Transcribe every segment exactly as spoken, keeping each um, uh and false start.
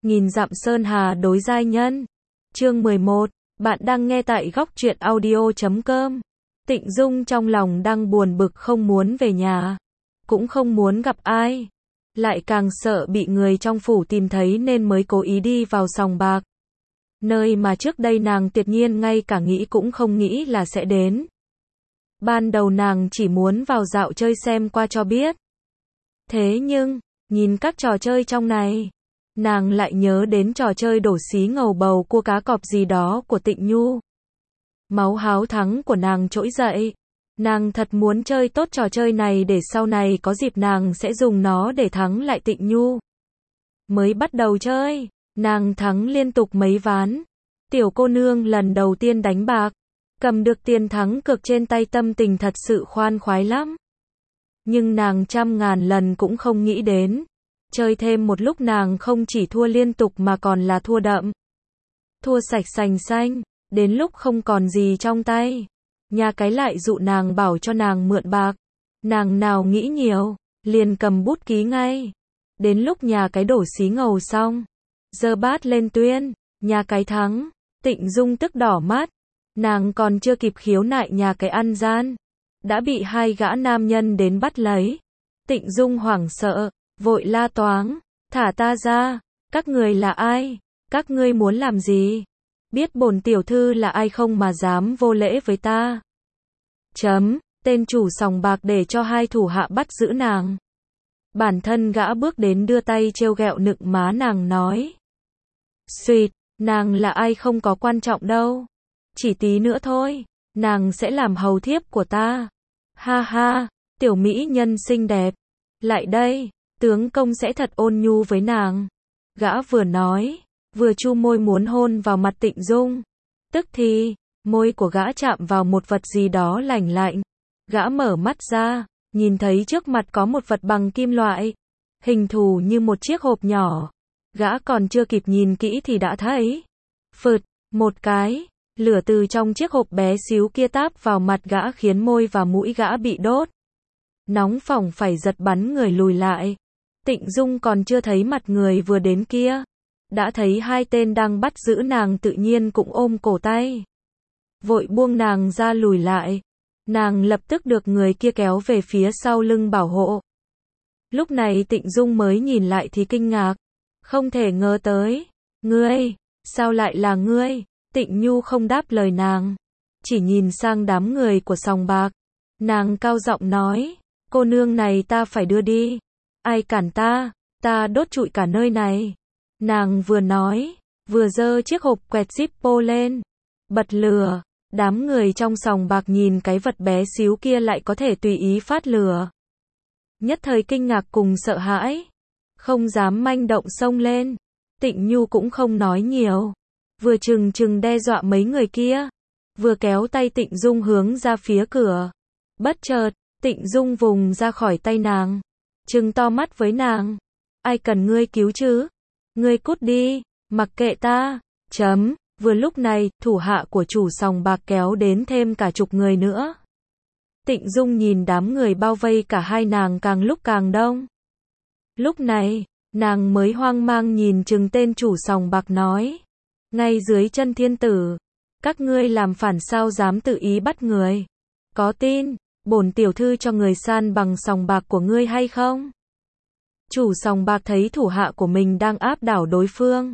nghìn dặm sơn hà đối giai nhân. Chương mười một, bạn đang nghe tại góc truyện audio chấm com. Tịnh Dung trong lòng đang buồn bực không muốn về nhà, cũng không muốn gặp ai, lại càng sợ bị người trong phủ tìm thấy nên mới cố ý đi vào sòng bạc. Nơi mà trước đây nàng tuyệt nhiên ngay cả nghĩ cũng không nghĩ là sẽ đến. Ban đầu nàng chỉ muốn vào dạo chơi xem qua cho biết. Thế nhưng, nhìn các trò chơi trong này, nàng lại nhớ đến trò chơi đổ xí ngầu bầu cua cá cọp gì đó của Tịnh Nhu. Máu háo thắng của nàng trỗi dậy. Nàng thật muốn chơi tốt trò chơi này để sau này có dịp nàng sẽ dùng nó để thắng lại Tịnh Nhu. Mới bắt đầu chơi, nàng thắng liên tục mấy ván. Tiểu cô nương lần đầu tiên đánh bạc, cầm được tiền thắng cược trên tay tâm tình thật sự khoan khoái lắm. Nhưng nàng trăm ngàn lần cũng không nghĩ đến, chơi thêm một lúc nàng không chỉ thua liên tục mà còn là thua đậm. Thua sạch sành xanh, đến lúc không còn gì trong tay. Nhà cái lại dụ nàng bảo cho nàng mượn bạc. Nàng nào nghĩ nhiều, liền cầm bút ký ngay. Đến lúc nhà cái đổ xí ngầu xong, giơ bát lên tuyên, nhà cái thắng. Tịnh Dung tức đỏ mắt. Nàng còn chưa kịp khiếu nại nhà cái ăn gian, đã bị hai gã nam nhân đến bắt lấy. Tịnh Dung hoảng sợ, vội la toáng, thả ta ra, các người là ai, các ngươi muốn làm gì, biết bổn tiểu thư là ai không mà dám vô lễ với ta. Chấm, tên chủ sòng bạc để cho hai thủ hạ bắt giữ nàng. Bản thân gã bước đến đưa tay trêu ghẹo nựng má nàng nói. Xuyệt, nàng là ai không có quan trọng đâu. Chỉ tí nữa thôi, nàng sẽ làm hầu thiếp của ta. Ha ha, tiểu mỹ nhân xinh đẹp. Lại đây, tướng công sẽ thật ôn nhu với nàng. Gã vừa nói, vừa chu môi muốn hôn vào mặt Tịnh Dung. Tức thì, môi của gã chạm vào một vật gì đó lành lạnh. Gã mở mắt ra, nhìn thấy trước mặt có một vật bằng kim loại, hình thù như một chiếc hộp nhỏ. Gã còn chưa kịp nhìn kỹ thì đã thấy. Phượt, một cái. Lửa từ trong chiếc hộp bé xíu kia táp vào mặt gã khiến môi và mũi gã bị đốt. Nóng phỏng phải giật bắn người lùi lại. Tịnh Dung còn chưa thấy mặt người vừa đến kia, đã thấy hai tên đang bắt giữ nàng tự nhiên cũng ôm cổ tay. Vội buông nàng ra lùi lại. Nàng lập tức được người kia kéo về phía sau lưng bảo hộ. Lúc này Tịnh Dung mới nhìn lại thì kinh ngạc. Không thể ngờ tới. Ngươi, sao lại là ngươi? Tịnh Nhu không đáp lời nàng, chỉ nhìn sang đám người của sòng bạc. Nàng cao giọng nói, cô nương này ta phải đưa đi. Ai cản ta, ta đốt trụi cả nơi này. Nàng vừa nói, vừa giơ chiếc hộp quẹt Zippo lên, bật lửa. Đám người trong sòng bạc nhìn cái vật bé xíu kia lại có thể tùy ý phát lửa. Nhất thời kinh ngạc cùng sợ hãi, không dám manh động xông lên. Tịnh Nhu cũng không nói nhiều, vừa chừng chừng đe dọa mấy người kia, vừa kéo tay Tịnh Dung hướng ra phía cửa. Bất chợt, Tịnh Dung vùng ra khỏi tay nàng, trừng to mắt với nàng. Ai cần ngươi cứu chứ? Ngươi cút đi, mặc kệ ta. Chấm, vừa lúc này, thủ hạ của chủ sòng bạc kéo đến thêm cả chục người nữa. Tịnh Dung nhìn đám người bao vây cả hai nàng càng lúc càng đông. Lúc này, nàng mới hoang mang nhìn chừng tên chủ sòng bạc nói. Ngay dưới chân thiên tử, các ngươi làm phản sao dám tự ý bắt người? Có tin, bổn tiểu thư cho người san bằng sòng bạc của ngươi hay không? Chủ sòng bạc thấy thủ hạ của mình đang áp đảo đối phương.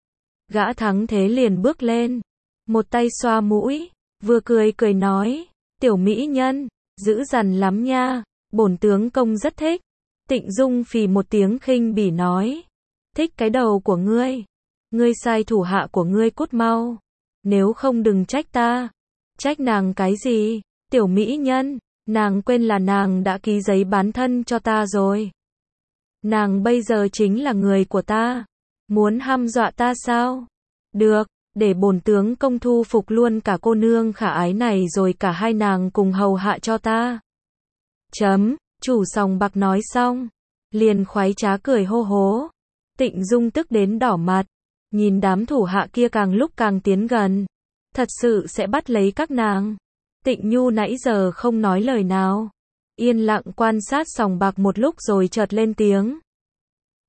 Gã thắng thế liền bước lên, một tay xoa mũi, vừa cười cười nói, tiểu mỹ nhân, dữ dằn lắm nha, bổn tướng công rất thích. Tịnh Dung phì một tiếng khinh bỉ nói, thích cái đầu của ngươi. Ngươi sai thủ hạ của ngươi cút mau, nếu không đừng trách ta. Trách nàng cái gì? Tiểu mỹ nhân, nàng quên là nàng đã ký giấy bán thân cho ta rồi. Nàng bây giờ chính là người của ta, muốn hăm dọa ta sao? Được, để bổn tướng công thu phục luôn cả cô nương khả ái này rồi cả hai nàng cùng hầu hạ cho ta. Chấm, chủ sòng bạc nói xong, liền khoái trá cười hô hố. Tịnh Dung tức đến đỏ mặt. Nhìn đám thủ hạ kia càng lúc càng tiến gần, thật sự sẽ bắt lấy các nàng. Tịnh Nhu nãy giờ không nói lời nào, yên lặng quan sát sòng bạc một lúc rồi chợt lên tiếng.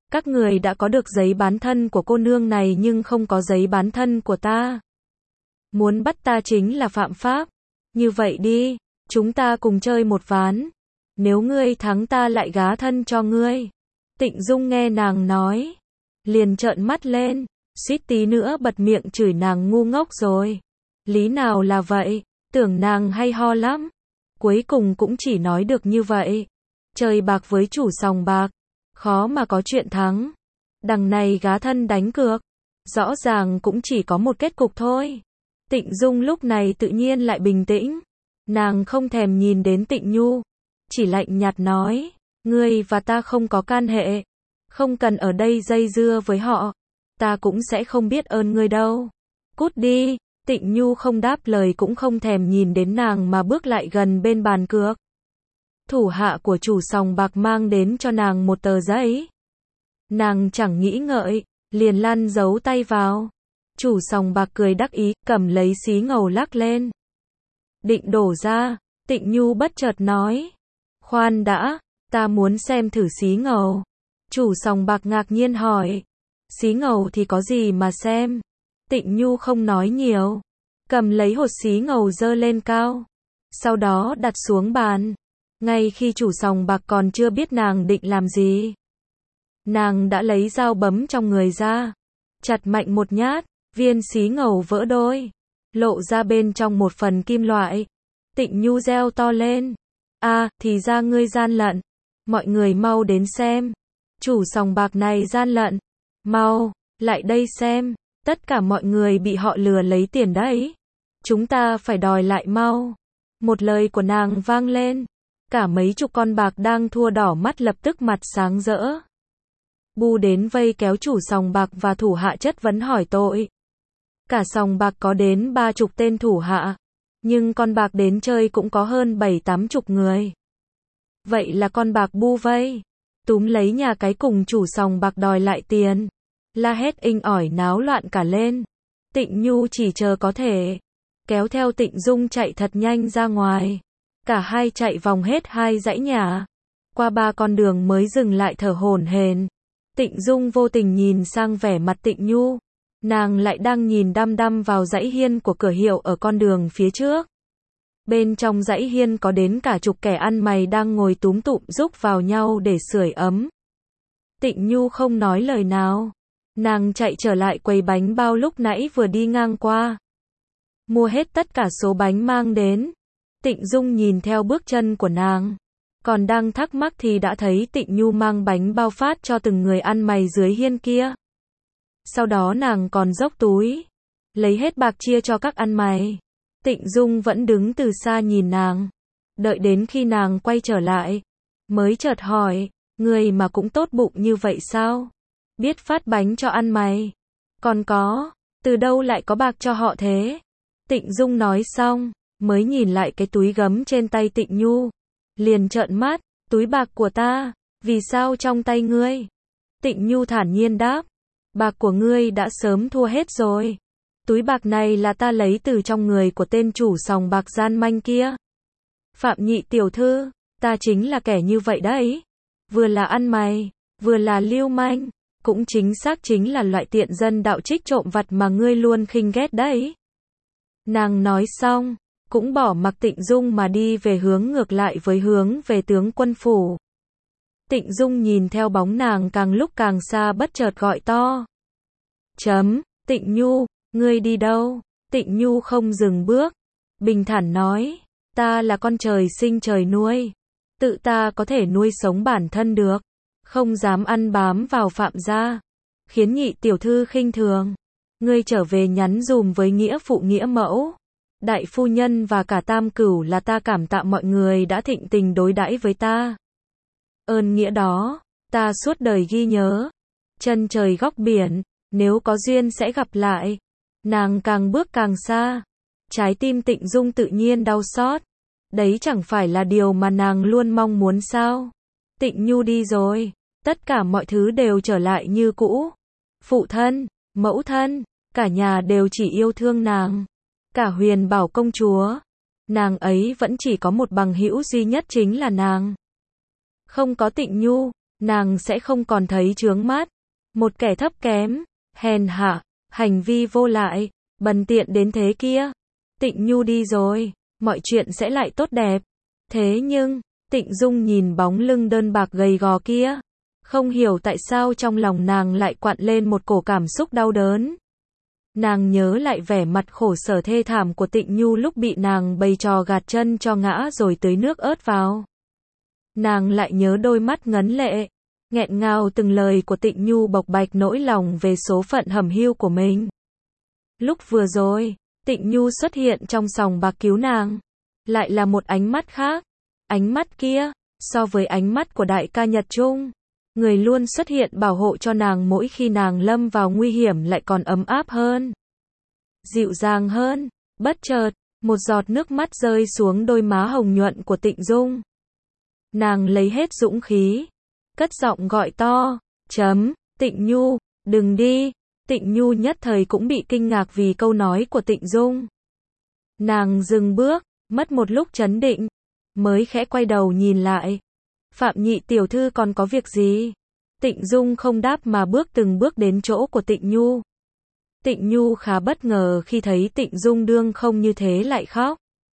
Các người đã có được giấy bán thân của cô nương này nhưng không có giấy bán thân của ta. Muốn bắt ta chính là phạm pháp. Như vậy đi, chúng ta cùng chơi một ván. Nếu ngươi thắng ta lại gá thân cho ngươi. Tịnh Dung nghe nàng nói, liền trợn mắt lên, suýt tí nữa bật miệng chửi nàng ngu ngốc rồi. Lý nào là vậy, tưởng nàng hay ho lắm. Cuối cùng cũng chỉ nói được như vậy. Chơi bạc với chủ sòng bạc, khó mà có chuyện thắng. Đằng này gá thân đánh cược, rõ ràng cũng chỉ có một kết cục thôi. Tịnh Dung lúc này tự nhiên lại bình tĩnh. Nàng không thèm nhìn đến Tịnh Nhu, chỉ lạnh nhạt nói, ngươi và ta không có can hệ, không cần ở đây dây dưa với họ, ta cũng sẽ không biết ơn ngươi đâu. Cút đi. Tịnh Nhu không đáp lời cũng không thèm nhìn đến nàng mà bước lại gần bên bàn cược. Thủ hạ của chủ sòng bạc mang đến cho nàng một tờ giấy. Nàng chẳng nghĩ ngợi, liền lăn giấu tay vào. Chủ sòng bạc cười đắc ý, cầm lấy xí ngầu lắc lên. Định đổ ra, Tịnh Nhu bất chợt nói. Khoan đã, ta muốn xem thử xí ngầu. Chủ sòng bạc ngạc nhiên hỏi. Xí ngầu thì có gì mà xem? Tịnh Nhu không nói nhiều. Cầm lấy hột xí ngầu dơ lên cao. Sau đó đặt xuống bàn. Ngay khi chủ sòng bạc còn chưa biết nàng định làm gì, nàng đã lấy dao bấm trong người ra, chặt mạnh một nhát, viên xí ngầu vỡ đôi, lộ ra bên trong một phần kim loại. Tịnh Nhu reo to lên. A, à, thì ra ngươi gian lận. Mọi người mau đến xem. Chủ sòng bạc này gian lận. Mau, lại đây xem. Tất cả mọi người bị họ lừa lấy tiền đấy. Chúng ta phải đòi lại mau. Một lời của nàng vang lên. Cả mấy chục con bạc đang thua đỏ mắt lập tức mặt sáng rỡ. Bu đến vây kéo chủ sòng bạc và thủ hạ chất vấn hỏi tội. Cả sòng bạc có đến ba chục tên thủ hạ. Nhưng con bạc đến chơi cũng có hơn bảy tám chục người. Vậy là con bạc bu vây. Túm lấy nhà cái cùng chủ sòng bạc đòi lại tiền. La hét inh ỏi náo loạn cả lên. Tịnh Nhu chỉ chờ có thể. Kéo theo Tịnh Dung chạy thật nhanh ra ngoài. Cả hai chạy vòng hết hai dãy nhà. Qua ba con đường mới dừng lại thở hổn hển. Tịnh Dung vô tình nhìn sang vẻ mặt Tịnh Nhu. Nàng lại đang nhìn đăm đăm vào dãy hiên của cửa hiệu ở con đường phía trước. Bên trong dãy hiên có đến cả chục kẻ ăn mày đang ngồi túm tụm rúc vào nhau để sưởi ấm. Tịnh Nhu không nói lời nào. Nàng chạy trở lại quầy bánh bao lúc nãy vừa đi ngang qua. Mua hết tất cả số bánh mang đến. Tịnh Dung nhìn theo bước chân của nàng. Còn đang thắc mắc thì đã thấy Tịnh Nhu mang bánh bao phát cho từng người ăn mày dưới hiên kia. Sau đó nàng còn dốc túi, lấy hết bạc chia cho các ăn mày. Tịnh Dung vẫn đứng từ xa nhìn nàng. Đợi đến khi nàng quay trở lại, mới chợt hỏi, người mà cũng tốt bụng như vậy sao? Biết phát bánh cho ăn mày. Còn có, từ đâu lại có bạc cho họ thế? Tịnh Dung nói xong, mới nhìn lại cái túi gấm trên tay Tịnh Nhu. Liền trợn mắt, túi bạc của ta, vì sao trong tay ngươi? Tịnh Nhu thản nhiên đáp, bạc của ngươi đã sớm thua hết rồi. Túi bạc này là ta lấy từ trong người của tên chủ sòng bạc gian manh kia. Phạm Nhị tiểu thư, ta chính là kẻ như vậy đấy. Vừa là ăn mày, vừa là lưu manh, cũng chính xác chính là loại tiện dân đạo trích trộm vặt mà ngươi luôn khinh ghét đấy. Nàng nói xong, cũng bỏ mặc Tịnh Dung mà đi về hướng ngược lại với hướng về tướng quân phủ. Tịnh Dung nhìn theo bóng nàng càng lúc càng xa bất chợt gọi to. Chấm, Tịnh Nhu, ngươi đi đâu? Tịnh Nhu không dừng bước, bình thản nói, ta là con trời sinh trời nuôi, tự ta có thể nuôi sống bản thân được, không dám ăn bám vào Phạm gia, khiến Nhị tiểu thư khinh thường. Ngươi trở về nhắn dùm với nghĩa phụ nghĩa mẫu, đại phu nhân và cả Tam Cửu là ta cảm tạ mọi người đã thịnh tình đối đãi với ta. Ơn nghĩa đó, ta suốt đời ghi nhớ. Chân trời góc biển, nếu có duyên sẽ gặp lại. Nàng càng bước càng xa. Trái tim Tịnh Dung tự nhiên đau xót. Đấy chẳng phải là điều mà nàng luôn mong muốn sao? Tịnh Nhu đi rồi, tất cả mọi thứ đều trở lại như cũ. Phụ thân, mẫu thân, cả nhà đều chỉ yêu thương nàng. Cả Huyền Bảo công chúa, nàng ấy vẫn chỉ có một bằng hữu duy nhất chính là nàng. Không có Tịnh Nhu, nàng sẽ không còn thấy chướng mắt. Một kẻ thấp kém, hèn hạ, hành vi vô lại, bần tiện đến thế kia. Tịnh Nhu đi rồi, mọi chuyện sẽ lại tốt đẹp. Thế nhưng, Tịnh Dung nhìn bóng lưng đơn bạc gầy gò kia. Không hiểu tại sao trong lòng nàng lại quặn lên một cổ cảm xúc đau đớn. Nàng nhớ lại vẻ mặt khổ sở thê thảm của Tịnh Nhu lúc bị nàng bày trò gạt chân cho ngã rồi tưới nước ớt vào. Nàng lại nhớ đôi mắt ngấn lệ, nghẹn ngào từng lời của Tịnh Nhu bộc bạch nỗi lòng về số phận hầm hiu của mình. Lúc vừa rồi, Tịnh Nhu xuất hiện trong sòng bạc cứu nàng, lại là một ánh mắt khác. Ánh mắt kia, so với ánh mắt của đại ca Nhật Trung, người luôn xuất hiện bảo hộ cho nàng mỗi khi nàng lâm vào nguy hiểm lại còn ấm áp hơn, dịu dàng hơn. Bất chợt, một giọt nước mắt rơi xuống đôi má hồng nhuận của Tịnh Dung. Nàng lấy hết dũng khí, cất giọng gọi to, chấm, Tịnh Nhu, đừng đi. Tịnh Nhu nhất thời cũng bị kinh ngạc vì câu nói của Tịnh Dung. Nàng dừng bước, mất một lúc trấn định, mới khẽ quay đầu nhìn lại. Phạm nhị tiểu thư còn có việc gì? Tịnh Dung không đáp mà bước từng bước đến chỗ của Tịnh Nhu. Tịnh Nhu khá bất ngờ khi thấy Tịnh Dung đương không như thế lại khóc.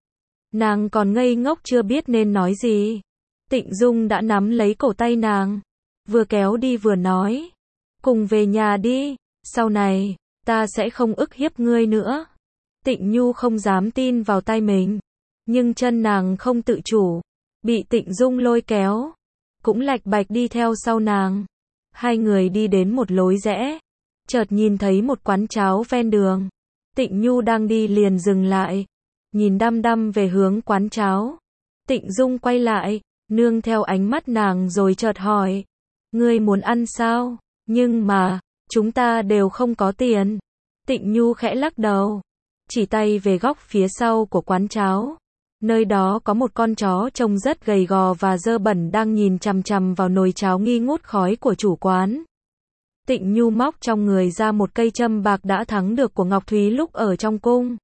Nàng còn ngây ngốc chưa biết nên nói gì. Tịnh Dung đã nắm lấy cổ tay nàng, vừa kéo đi vừa nói, cùng về nhà đi, sau này, ta sẽ không ức hiếp ngươi nữa. Tịnh Nhu không dám tin vào tay mình, nhưng chân nàng không tự chủ, bị Tịnh Dung lôi kéo, cũng lạch bạch đi theo sau nàng. Hai người đi đến một lối rẽ, chợt nhìn thấy một quán cháo ven đường. Tịnh Nhu đang đi liền dừng lại, nhìn đăm đăm về hướng quán cháo. Tịnh Dung quay lại, nương theo ánh mắt nàng rồi chợt hỏi, ngươi muốn ăn sao? Nhưng mà, chúng ta đều không có tiền. Tịnh Nhu khẽ lắc đầu, chỉ tay về góc phía sau của quán cháo. Nơi đó có một con chó trông rất gầy gò và dơ bẩn đang nhìn chằm chằm vào nồi cháo nghi ngút khói của chủ quán. Tịnh Nhu móc trong người ra một cây châm bạc đã thắng được của Ngọc Thúy lúc ở trong cung.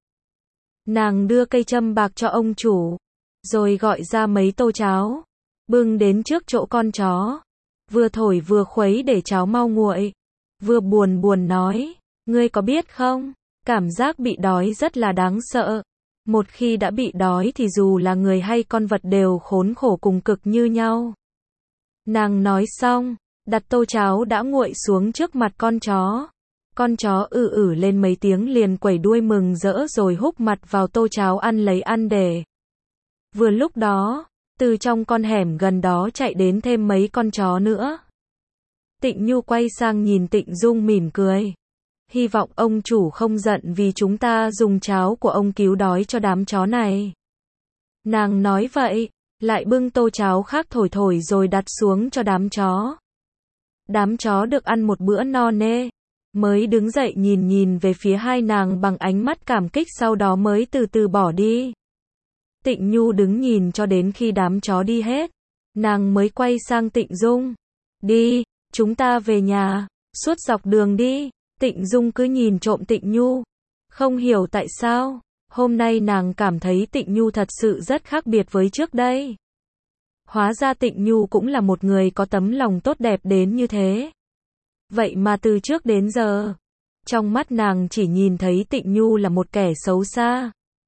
Nàng đưa cây châm bạc cho ông chủ, rồi gọi ra mấy tô cháo, bưng đến trước chỗ con chó, vừa thổi vừa khuấy để cháo mau nguội, vừa buồn buồn nói, ngươi có biết không, cảm giác bị đói rất là đáng sợ. Một khi đã bị đói thì dù là người hay con vật đều khốn khổ cùng cực như nhau. Nàng nói xong, đặt tô cháo đã nguội xuống trước mặt con chó. Con chó ư ử lên mấy tiếng liền quẩy đuôi mừng rỡ rồi húc mặt vào tô cháo ăn lấy ăn để. Vừa lúc đó, từ trong con hẻm gần đó chạy đến thêm mấy con chó nữa. Tịnh Nhu quay sang nhìn Tịnh Dung mỉm cười. Hy vọng ông chủ không giận vì chúng ta dùng cháo của ông cứu đói cho đám chó này. Nàng nói vậy, lại bưng tô cháo khác thổi thổi rồi đặt xuống cho đám chó. Đám chó được ăn một bữa no nê, mới đứng dậy nhìn nhìn về phía hai nàng bằng ánh mắt cảm kích, sau đó mới từ từ bỏ đi. Tịnh Nhu đứng nhìn cho đến khi đám chó đi hết, nàng mới quay sang Tịnh Dung. Đi, chúng ta về nhà, suốt dọc đường đi. Tịnh Dung cứ nhìn trộm Tịnh Nhu, không hiểu tại sao, hôm nay nàng cảm thấy Tịnh Nhu thật sự rất khác biệt với trước đây. Hóa ra Tịnh Nhu cũng là một người có tấm lòng tốt đẹp đến như thế. Vậy mà từ trước đến giờ, trong mắt nàng chỉ nhìn thấy Tịnh Nhu là một kẻ xấu xa,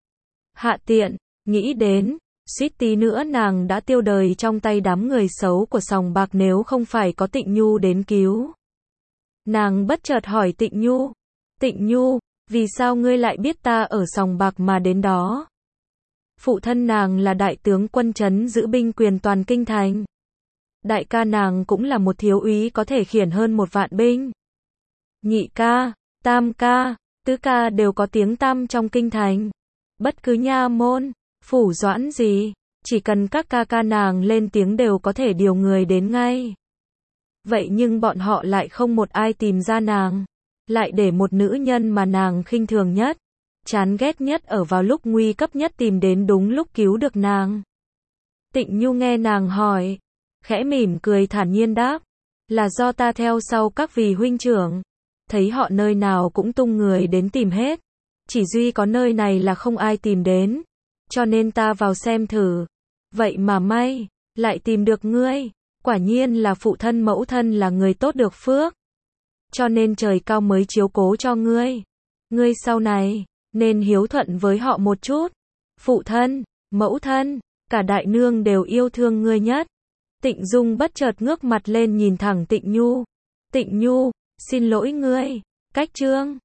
hạ tiện. Nghĩ đến, suýt tí nữa nàng đã tiêu đời trong tay đám người xấu của sòng bạc nếu không phải có Tịnh Nhu đến cứu. Nàng bất chợt hỏi Tịnh Nhu, Tịnh Nhu, vì sao ngươi lại biết ta ở sòng bạc mà đến đó? Phụ thân nàng là đại tướng quân trấn giữ binh quyền toàn kinh thành. Đại ca nàng cũng là một thiếu úy có thể khiển hơn một vạn binh. Nhị ca, tam ca, tứ ca đều có tiếng tăm trong kinh thành. Bất cứ nha môn, phủ doãn gì, chỉ cần các ca ca nàng lên tiếng đều có thể điều người đến ngay. Vậy nhưng bọn họ lại không một ai tìm ra nàng, lại để một nữ nhân mà nàng khinh thường nhất, chán ghét nhất ở vào lúc nguy cấp nhất tìm đến đúng lúc cứu được nàng. Tịnh Nhu nghe nàng hỏi, khẽ mỉm cười thản nhiên đáp, là do ta theo sau các vị huynh trưởng, thấy họ nơi nào cũng tung người đến tìm hết, chỉ duy có nơi này là không ai tìm đến, cho nên ta vào xem thử, vậy mà may, lại tìm được ngươi. Quả nhiên là phụ thân mẫu thân là người tốt được phước. Cho nên trời cao mới chiếu cố cho ngươi. Ngươi sau này, nên hiếu thuận với họ một chút. Phụ thân, mẫu thân, cả đại nương đều yêu thương ngươi nhất. Tịnh Dung bất chợt ngước mặt lên nhìn thẳng Tịnh Nhu. Tịnh Nhu, xin lỗi ngươi. Cách Trương